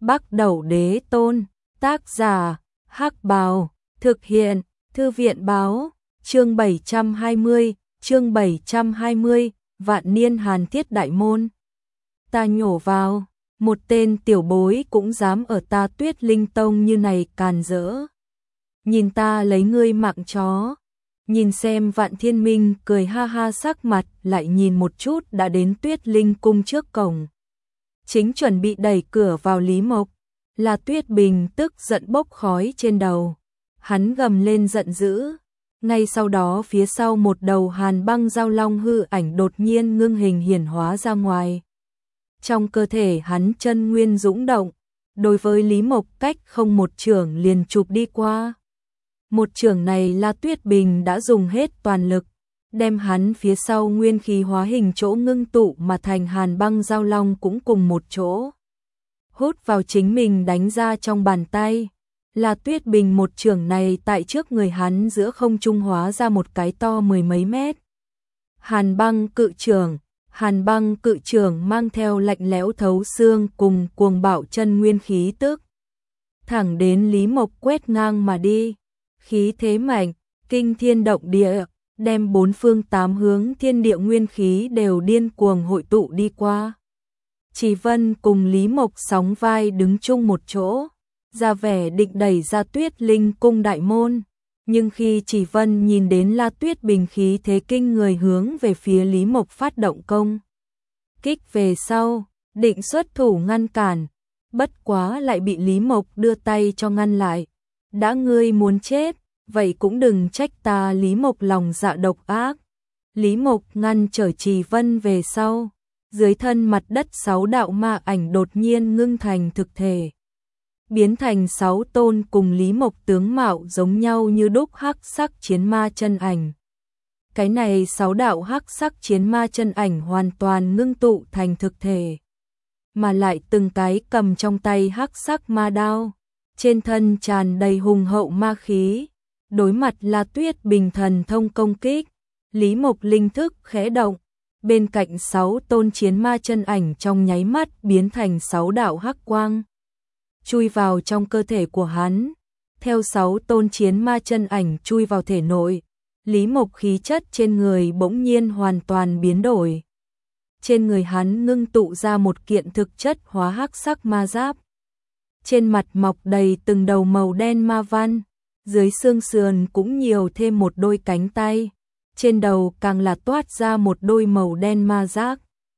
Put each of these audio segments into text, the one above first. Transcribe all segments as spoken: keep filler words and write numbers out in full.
Bắc Đẩu Đế Tôn, tác giả, Hắc Bào, thực hiện, Thư viện Báo, chương bảy trăm hai mươi, chương bảy trăm hai mươi, Vạn Niên Hàn Thiết Đại Môn. Ta nhổ vào, một tên tiểu bối cũng dám ở ta Tuyết Linh Tông như này càn rỡ. Nhìn ta lấy ngươi mạng chó. Nhìn xem Vạn Thiên Minh cười ha ha, sắc mặt lại nhìn một chút đã đến Tuyết Linh cung trước cổng. Chính chuẩn bị đẩy cửa vào Lý Mộc, là Tuyết Bình tức giận bốc khói trên đầu. Hắn gầm lên giận dữ. Ngay sau đó phía sau một đầu hàn băng giao long hư ảnh đột nhiên ngưng hình hiển hóa ra ngoài. Trong cơ thể hắn chân nguyên dũng động, đối với Lý Mộc cách không một chưởng liền chụp đi qua. Một chưởng này là Tuyết Bình đã dùng hết toàn lực, đem hắn phía sau nguyên khí hóa hình chỗ ngưng tụ mà thành hàn băng giao long cũng cùng một chỗ hút vào chính mình đánh ra trong bàn tay. Là Tuyết Bình một chưởng này tại trước người hắn giữa không trung hóa ra một cái to mười mấy mét. Hàn băng cự chưởng, hàn băng cự chưởng mang theo lạnh lẽo thấu xương cùng cuồng bạo chân nguyên khí tức. Thẳng đến Lý Mộc quét ngang mà đi, khí thế mạnh, kinh thiên động địa, đem bốn phương tám hướng thiên địa nguyên khí đều điên cuồng hội tụ đi qua. Chỉ Vân cùng Lý Mộc sóng vai đứng chung một chỗ, ra vẻ định đẩy ra Tuyết Linh cung đại môn, nhưng khi Chỉ Vân nhìn đến La Tuyết Bình khí thế kinh người hướng về phía Lý Mộc phát động công kích về sau, định xuất thủ ngăn cản, bất quá lại bị Lý Mộc đưa tay cho ngăn lại. Đã ngươi muốn chết, vậy cũng đừng trách ta. Lý Mộc lòng dạ độc ác. Lý Mộc ngăn trở Chỉ Vân về sau, dưới thân mặt đất sáu đạo ma ảnh đột nhiên ngưng thành thực thể, biến thành sáu tôn cùng Lý Mộc tướng mạo giống nhau như đúc hắc sắc chiến ma chân ảnh. Cái này sáu đạo hắc sắc chiến ma chân ảnh hoàn toàn ngưng tụ thành thực thể, mà lại từng cái cầm trong tay hắc sắc ma đao, trên thân tràn đầy hùng hậu ma khí. Đối mặt là Tuyết Bình thần thông công kích, Lý Mộc linh thức khẽ động, bên cạnh sáu tôn chiến ma chân ảnh trong nháy mắt biến thành sáu đạo hắc quang, chui vào trong cơ thể của hắn. Theo sáu tôn chiến ma chân ảnh chui vào thể nội, Lý Mộc khí chất trên người bỗng nhiên hoàn toàn biến đổi. Trên người hắn ngưng tụ ra một kiện thực chất hóa hắc sắc ma giáp. Trên mặt mọc đầy từng đầu màu đen ma văn, dưới xương sườn cũng nhiều thêm một đôi cánh tay, trên đầu càng là toát ra một đôi màu đen ma giác.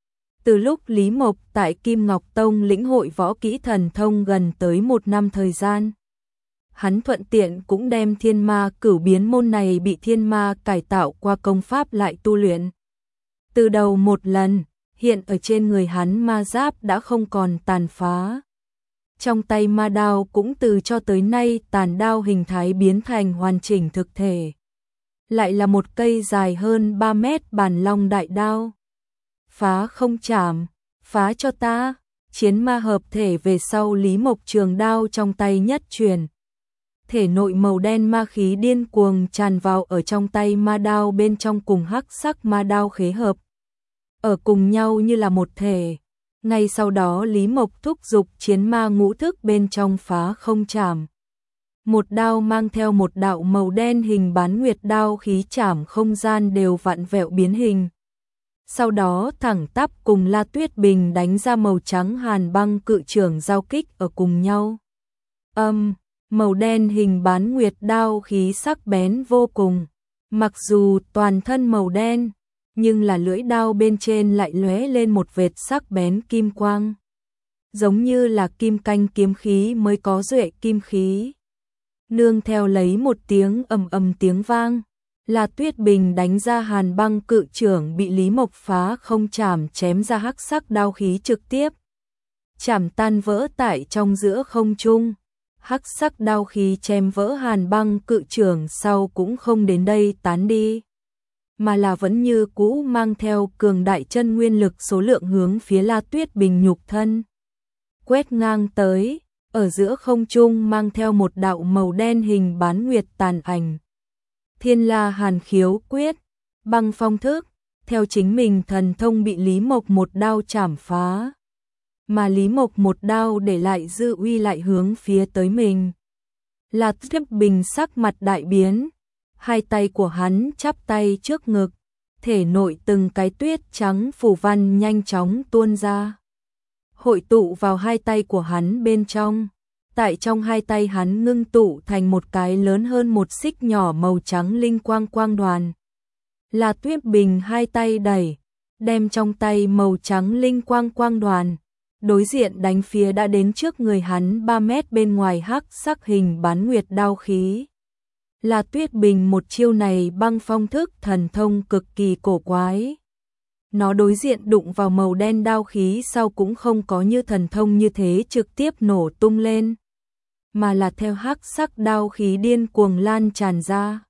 Từ lúc Lý Mộc tại Kim Ngọc Tông lĩnh hội võ kỹ thần thông gần tới một năm thời gian, hắn thuận tiện cũng đem thiên ma cửu biến môn này bị thiên ma cải tạo qua công pháp lại tu luyện. Từ đầu một lần, hiện ở trên người hắn ma giáp đã không còn tàn phá. Trong tay ma đao cũng từ cho tới nay tàn đao hình thái biến thành hoàn chỉnh thực thể. Lại là một cây dài hơn ba mét bản long đại đao. Phá không chảm, phá cho ta. Chiến ma hợp thể về sau, Lý Mộc trường đao trong tay nhất truyền. Thể nội màu đen ma khí điên cuồng tràn vào ở trong tay ma đao bên trong cùng hắc sắc ma đao khế hợp ở cùng nhau như là một thể. Ngay sau đó Lý Mộc thúc giục chiến ma ngũ thức bên trong phá không chảm. Một đao mang theo một đạo màu đen hình bán nguyệt đao khí chảm không gian đều vặn vẹo biến hình. Sau đó thẳng tắp cùng La Tuyết Bình đánh ra màu trắng hàn băng cự chưởng giao kích ở cùng nhau. Âm, màu đen hình bán nguyệt đao khí sắc bén vô cùng. Mặc dù toàn thân màu đen, nhưng là lưỡi đao bên trên lại lóe lên một vệt sắc bén kim quang, giống như là kim canh kiếm khí mới có duệ kim khí. Nương theo lấy một tiếng ầm ầm tiếng vang, là Tuyết Bình đánh ra hàn băng cự chưởng bị Lý Mộc phá không chảm chém ra hắc sắc đao khí trực tiếp chảm tan vỡ tại trong giữa không trung. Hắc sắc đao khí chém vỡ hàn băng cự chưởng sau cũng không đến đây tán đi, mà là vẫn như cũ mang theo cường đại chân nguyên lực số lượng hướng phía La Tuyết Bình nhục thân quét ngang tới, ở giữa không trung mang theo một đạo màu đen hình bán nguyệt tàn ảnh. Thiên La Hàn Khiếu Quyết, băng phong thức, theo chính mình thần thông bị Lý Mộc một đao chảm phá. mà Lý Mộc một đao để lại dư uy lại hướng phía tới mình. La Tuyết Bình sắc mặt đại biến, hai tay của hắn chắp tay trước ngực, thể nội từng cái tuyết trắng phù văn nhanh chóng tuôn ra, hội tụ vào hai tay của hắn bên trong. Tại trong hai tay hắn ngưng tụ thành một cái lớn hơn một xích nhỏ màu trắng linh quang quang đoàn. La Tuyết Bình hai tay đẩy, đem trong tay màu trắng linh quang quang đoàn, đối diện đánh phía đã đến trước người hắn ba mét bên ngoài hắc sắc hình bán nguyệt đao khí. La Tuyết Bình một chiêu này băng phong thức thần thông cực kỳ cổ quái. Nó đối diện đụng vào màu đen đao khí sau cũng không có như thần thông như thế trực tiếp nổ tung lên, mà là theo hắc sắc đao khí điên cuồng lan tràn ra,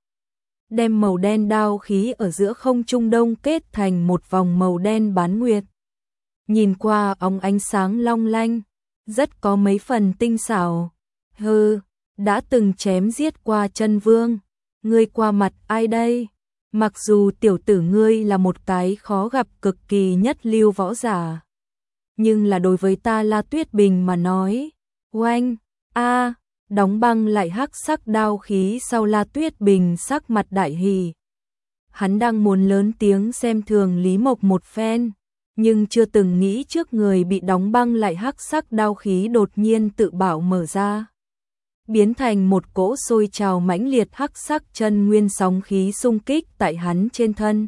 đem màu đen đao khí ở giữa không trung đông kết thành một vòng màu đen bán nguyệt. Nhìn qua óng ánh sáng long lanh, rất có mấy phần tinh xảo. Hừ, đã từng chém giết qua chân vương, ngươi qua mặt ai đây? Mặc dù tiểu tử ngươi là một cái khó gặp cực kỳ nhất lưu võ giả, nhưng là đối với ta La Tuyết Bình mà nói, oanh, a, đóng băng lại hắc sắc đao khí sau La Tuyết Bình sắc mặt đại hỉ. Hắn đang muốn lớn tiếng xem thường Lý Mộc một phen, nhưng chưa từng nghĩ trước người bị đóng băng lại hắc sắc đao khí đột nhiên tự bảo mở ra, biến thành một cỗ sôi trào mãnh liệt hắc sắc chân nguyên sóng khí xung kích tại hắn trên thân.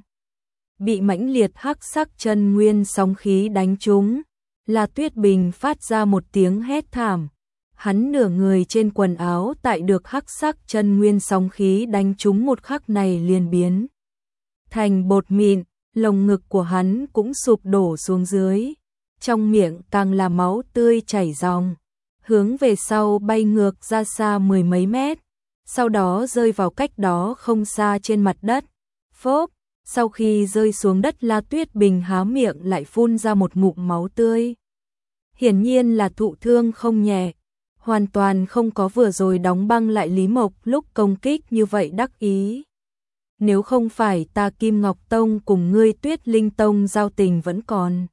Bị mãnh liệt hắc sắc chân nguyên sóng khí đánh trúng, La Tuyết Bình phát ra một tiếng hét thảm. Hắn nửa người trên quần áo tại được hắc sắc chân nguyên sóng khí đánh trúng một khắc này liền biến thành bột mịn, lồng ngực của hắn cũng sụp đổ xuống dưới, trong miệng càng là máu tươi chảy ròng, hướng về sau bay ngược ra xa mười mấy mét, sau đó rơi vào cách đó không xa trên mặt đất. Phốp, sau khi rơi xuống đất La Tuyết Bình há miệng lại phun ra một ngụm máu tươi. Hiển nhiên là thụ thương không nhẹ, hoàn toàn không có vừa rồi đóng băng lại Lý Mộc lúc công kích như vậy đắc ý. Nếu không phải ta Kim Ngọc Tông cùng ngươi Tuyết Linh Tông giao tình vẫn còn,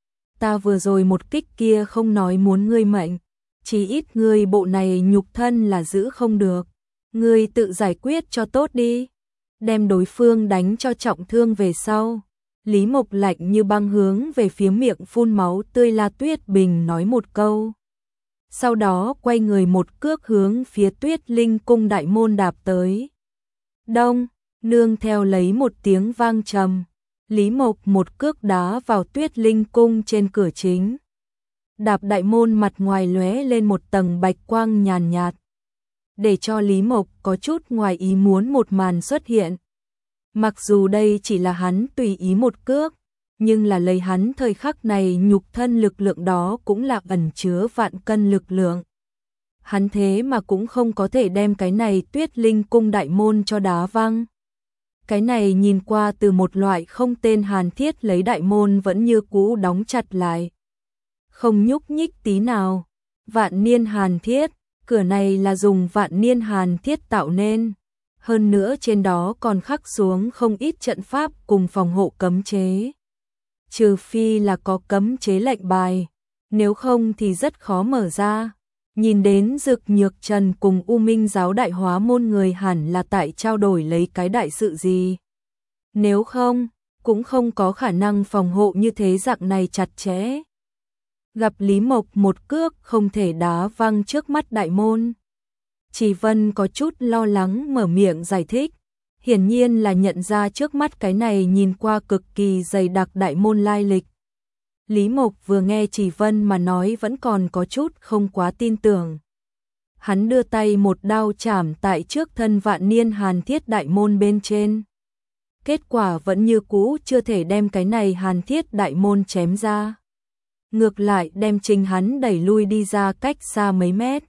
ta vừa rồi một kích kia không nói muốn ngươi mệnh, chỉ ít ngươi bộ này nhục thân là giữ không được, ngươi tự giải quyết cho tốt đi. Đem đối phương đánh cho trọng thương về sau, Lý Mộc lạnh như băng hướng về phía miệng phun máu tươi La Tuyết Bình nói một câu. Sau đó quay người một cước hướng phía Tuyết Linh cung đại môn đạp tới. Đông, nương theo lấy một tiếng vang trầm, Lý Mộc một cước đá vào Tuyết Linh cung trên cửa chính. Đạp đại môn mặt ngoài lóe lên một tầng bạch quang nhàn nhạt, để cho Lý Mộc có chút ngoài ý muốn một màn xuất hiện. Mặc dù đây chỉ là hắn tùy ý một cước, nhưng là lấy hắn thời khắc này nhục thân lực lượng đó cũng là ẩn chứa vạn cân lực lượng. Hắn thế mà cũng không có thể đem cái này Tuyết Linh cung đại môn cho đá văng. Cái này nhìn qua từ một loại không tên hàn thiết lấy đại môn vẫn như cũ đóng chặt lại, không nhúc nhích tí nào. Vạn niên hàn thiết, cửa này là dùng vạn niên hàn thiết tạo nên, hơn nữa trên đó còn khắc xuống không ít trận pháp cùng phòng hộ cấm chế. Trừ phi là có cấm chế lệnh bài, nếu không thì rất khó mở ra. Nhìn đến Dực Nhược Trần cùng U Minh giáo đại hóa môn người hẳn là tại trao đổi lấy cái đại sự gì. Nếu không, cũng không có khả năng phòng hộ như thế dạng này chặt chẽ. Gặp Lý Mộc một cước không thể đá văng trước mắt đại môn, Chỉ Vân có chút lo lắng mở miệng giải thích, hiển nhiên là nhận ra trước mắt cái này nhìn qua cực kỳ dày đặc đại môn lai lịch. Lý Mộc vừa nghe Chỉ Vân mà nói vẫn còn có chút không quá tin tưởng. Hắn đưa tay một đao chảm tại trước thân vạn niên hàn thiết đại môn bên trên. Kết quả vẫn như cũ chưa thể đem cái này hàn thiết đại môn chém ra. Ngược lại đem chính hắn đẩy lui đi ra cách xa mấy mét.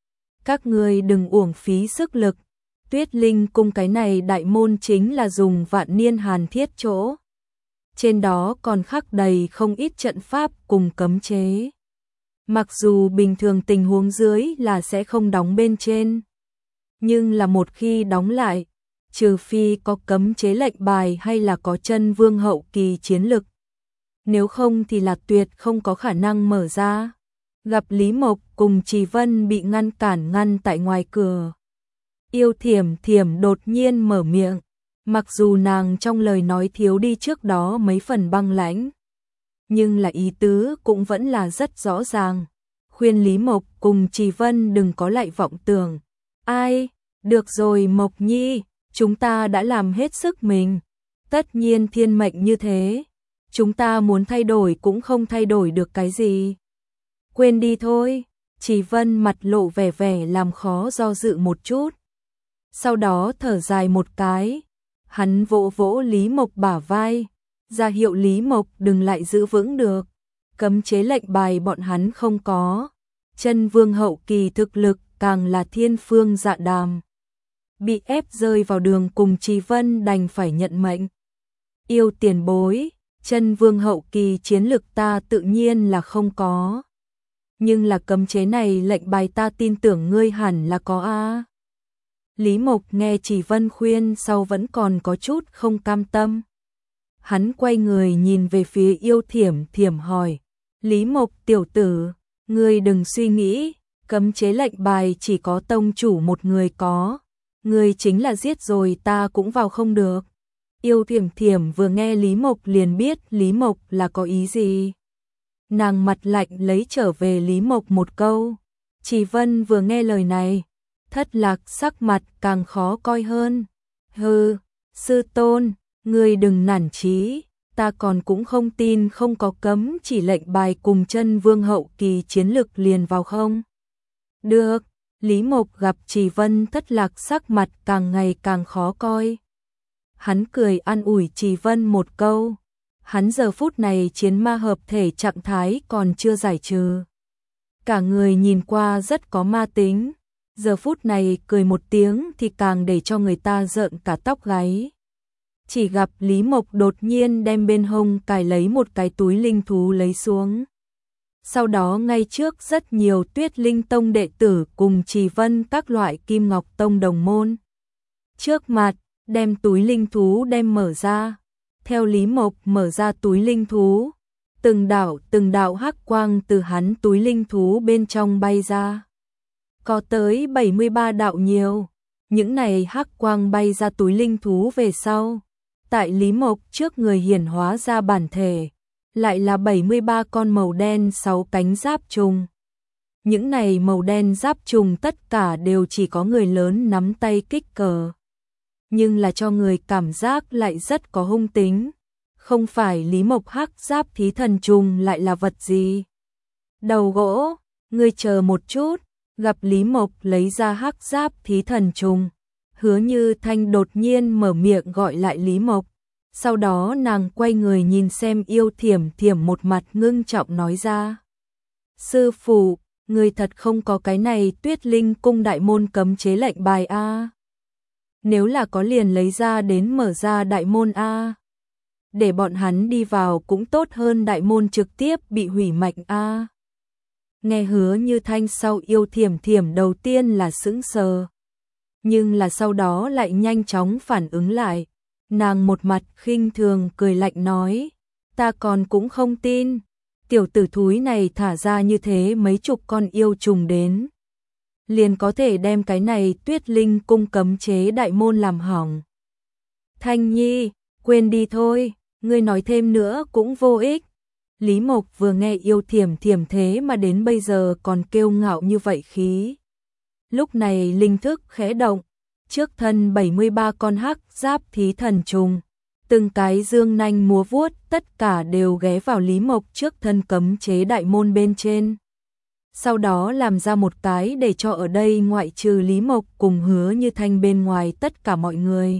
Các ngươi đừng uổng phí sức lực. Tuyết Linh cung cái này đại môn chính là dùng vạn niên hàn thiết chỗ. Trên đó còn khắc đầy không ít trận pháp cùng cấm chế. Mặc dù bình thường tình huống dưới là sẽ không đóng bên trên, nhưng là một khi đóng lại, trừ phi có cấm chế lệnh bài hay là có chân vương hậu kỳ chiến lực, nếu không thì là tuyệt không có khả năng mở ra. Gặp Lý Mộc cùng Trì Vân bị ngăn cản ngăn tại ngoài cửa. Yêu Thiểm Thiểm đột nhiên mở miệng, mặc dù nàng trong lời nói thiếu đi trước đó mấy phần băng lãnh, nhưng là ý tứ cũng vẫn là rất rõ ràng, khuyên Lý Mộc cùng Trì Vân đừng có lại vọng tưởng. Ai, được rồi Mộc Nhi, chúng ta đã làm hết sức mình, tất nhiên thiên mệnh như thế, chúng ta muốn thay đổi cũng không thay đổi được cái gì. Quên đi thôi. Trì Vân mặt lộ vẻ vẻ làm khó do dự một chút. Sau đó thở dài một cái, hắn vỗ vỗ Lý Mộc bả vai, ra hiệu Lý Mộc đừng lại giữ vững được. Cấm chế lệnh bài bọn hắn không có, chân vương hậu kỳ thực lực càng là thiên phương dạ đàm. Bị ép rơi vào đường cùng Trì Vân đành phải nhận mệnh. Yêu tiền bối, chân vương hậu kỳ chiến lực ta tự nhiên là không có. Nhưng là cấm chế này lệnh bài ta tin tưởng ngươi hẳn là có a. Lý Mộc nghe Trì Vân khuyên sau vẫn còn có chút không cam tâm. Hắn quay người nhìn về phía Yêu Thiểm Thiểm hỏi, Lý Mộc tiểu tử, ngươi đừng suy nghĩ, cấm chế lệnh bài chỉ có tông chủ một người có, ngươi chính là giết rồi ta cũng vào không được. Yêu Thiểm Thiểm vừa nghe Lý Mộc liền biết Lý Mộc là có ý gì. Nàng mặt lạnh lấy trở về Lý Mộc một câu. Trì Vân vừa nghe lời này, thất lạc sắc mặt càng khó coi hơn. Hừ, sư tôn, ngươi đừng nản chí, ta còn cũng không tin không có cấm chỉ lệnh bài cùng chân vương hậu kỳ chiến lực liền vào không. Được, Lý Mộc gặp Trì Vân thất lạc sắc mặt càng ngày càng khó coi. Hắn cười an ủi Trì Vân một câu. Hắn giờ phút này chiến ma hợp thể trạng thái còn chưa giải trừ. Cả người nhìn qua rất có ma tính. Giờ phút này cười một tiếng thì càng để cho người ta rợn cả tóc gáy. Chỉ gặp Lý Mộc đột nhiên đem bên hông cài lấy một cái túi linh thú lấy xuống. Sau đó ngay trước rất nhiều Tuyết Linh Tông đệ tử cùng Trì Vân các loại Kim Ngọc Tông đồng môn. Trước mặt, đem túi linh thú đem mở ra. Theo Lý Mộc mở ra túi linh thú, từng đạo từng đạo hắc quang từ hắn túi linh thú bên trong bay ra. Có tới bảy mươi ba đạo nhiều, những này hắc quang bay ra túi linh thú về sau. Tại Lý Mộc trước người hiển hóa ra bản thể, lại là bảy mươi ba con màu đen sáu cánh giáp trùng. Những này màu đen giáp trùng tất cả đều chỉ có người lớn nắm tay kích cỡ. Nhưng là cho người cảm giác lại rất có hung tính. Không phải Lý Mộc hắc giáp thí thần trùng lại là vật gì? Đầu gỗ, ngươi chờ một chút, gặp Lý Mộc lấy ra hắc giáp thí thần trùng. Hứa Như Thanh đột nhiên mở miệng gọi lại Lý Mộc. Sau đó nàng quay người nhìn xem Yêu Thiểm Thiểm một mặt ngưng trọng nói ra. Sư phụ, ngươi thật không có cái này Tuyết Linh cung đại môn cấm chế lệnh bài a? Nếu là có liền lấy ra đến mở ra đại môn a. Để bọn hắn đi vào cũng tốt hơn đại môn trực tiếp bị hủy mạch a. Nghe Hứa Như Thanh sau Yêu Thiểm Thiểm đầu tiên là sững sờ. Nhưng là sau đó lại nhanh chóng phản ứng lại. Nàng một mặt khinh thường cười lạnh nói. Ta còn cũng không tin. Tiểu tử thúi này thả ra như thế mấy chục con yêu trùng đến. Liền có thể đem cái này Tuyết Linh cung cấm chế đại môn làm hỏng. Thanh Nhi, quên đi thôi, ngươi nói thêm nữa cũng vô ích. Lý Mộc vừa nghe Yêu Thiểm Thiểm thế mà đến bây giờ còn kiêu ngạo như vậy khí. Lúc này linh thức khẽ động, trước thân bảy mươi ba con hắc giáp thí thần trùng, từng cái dương nanh múa vuốt tất cả đều ghé vào Lý Mộc trước thân cấm chế đại môn bên trên. Sau đó làm ra một cái để cho ở đây ngoại trừ Lý Mộc cùng Hứa Như Thanh bên ngoài tất cả mọi người.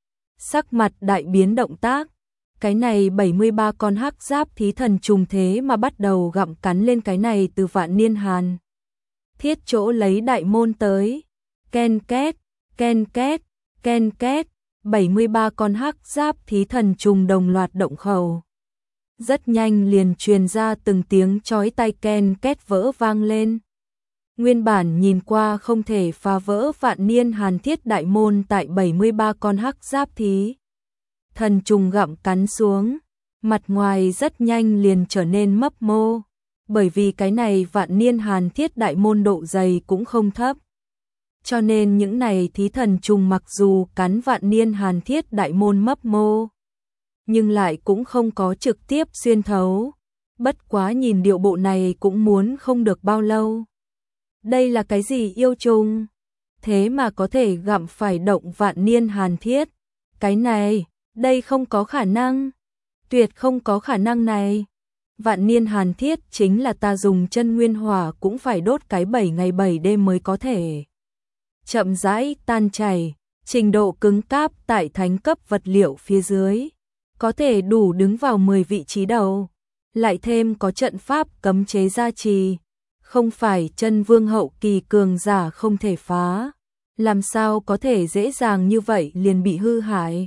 Sắc mặt đại biến động tác, cái này bảy mươi ba con hắc giáp thí thần trùng thế mà bắt đầu gặm cắn lên cái này từ Vạn Niên Hàn. Thiết chỗ lấy đại môn tới, ken két, ken két, ken két, bảy mươi ba con hắc giáp thí thần trùng đồng loạt động khẩu. Rất nhanh liền truyền ra từng tiếng chói tai ken két vỡ vang lên. Nguyên bản nhìn qua không thể phá vỡ Vạn Niên Hàn thiết đại môn tại bảy mươi ba con hắc giáp thí thần trùng gặm cắn xuống, mặt ngoài rất nhanh liền trở nên mấp mô, bởi vì cái này vạn niên hàn thiết đại môn độ dày cũng không thấp. Cho nên những này thí thần trùng mặc dù cắn vạn niên hàn thiết đại môn mấp mô, nhưng lại cũng không có trực tiếp xuyên thấu. Bất quá nhìn điệu bộ này cũng muốn không được bao lâu. Đây là cái gì yêu trùng? Thế mà có thể gặm phải động vạn niên hàn thiết. Cái này, đây không có khả năng. Tuyệt không có khả năng này. Vạn niên hàn thiết chính là ta dùng chân nguyên hỏa cũng phải đốt cái bảy ngày bảy đêm mới có thể chậm rãi tan chảy, trình độ cứng cáp tại thánh cấp vật liệu phía dưới, có thể đủ đứng vào mười vị trí đầu, lại thêm có trận pháp cấm chế gia trì, không phải chân vương hậu kỳ cường giả không thể phá, làm sao có thể dễ dàng như vậy liền bị hư hại.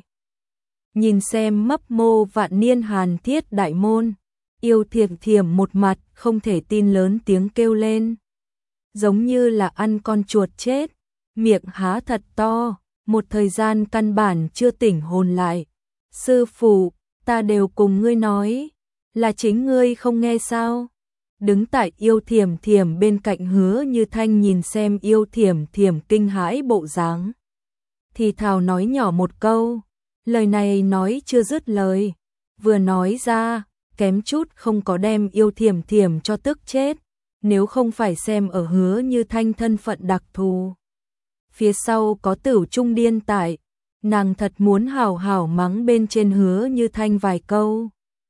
Nhìn xem mấp mô vạn niên hàn thiết đại môn, Yêu Thiểm Thiểm một mặt không thể tin lớn tiếng kêu lên, giống như là ăn con chuột chết, miệng há thật to, một thời gian căn bản chưa tỉnh hồn lại. Sư phụ, ta đều cùng ngươi nói, là chính ngươi không nghe sao? Đứng tại Yêu Thiểm Thiểm bên cạnh Hứa Như Thanh nhìn xem Yêu Thiểm Thiểm kinh hãi bộ dáng, thì thào nói nhỏ một câu, lời này nói chưa dứt lời, vừa nói ra, kém chút không có đem Yêu Thiểm Thiểm cho tức chết, nếu không phải xem ở Hứa Như Thanh thân phận đặc thù. Phía sau có Tửu Trung Điên tại, nàng thật muốn hào hào mắng bên trên Hứa Như Thanh vài câu.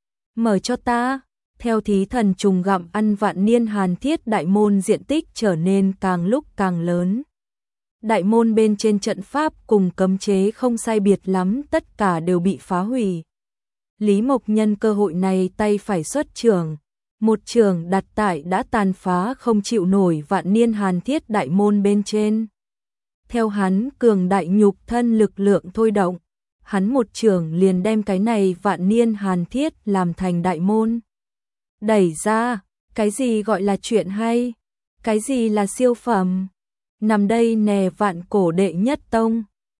Mở cho ta, theo thí thần trùng gặm ăn vạn niên hàn thiết đại môn diện tích trở nên càng lúc càng lớn. Đại môn bên trên trận pháp cùng cấm chế không sai biệt lắm tất cả đều bị phá hủy. Lý Mộc nhân cơ hội này tay phải xuất trường, một trường đặt tại đã tàn phá không chịu nổi vạn niên hàn thiết đại môn bên trên. Theo hắn cường đại nhục thân lực lượng thôi động, hắn một trường liền đem cái này vạn niên hàn thiết làm thành đại môn. Đẩy ra, cái gì gọi là chuyện hay, cái gì là siêu phẩm, nằm đây nè vạn cổ đệ nhất tông.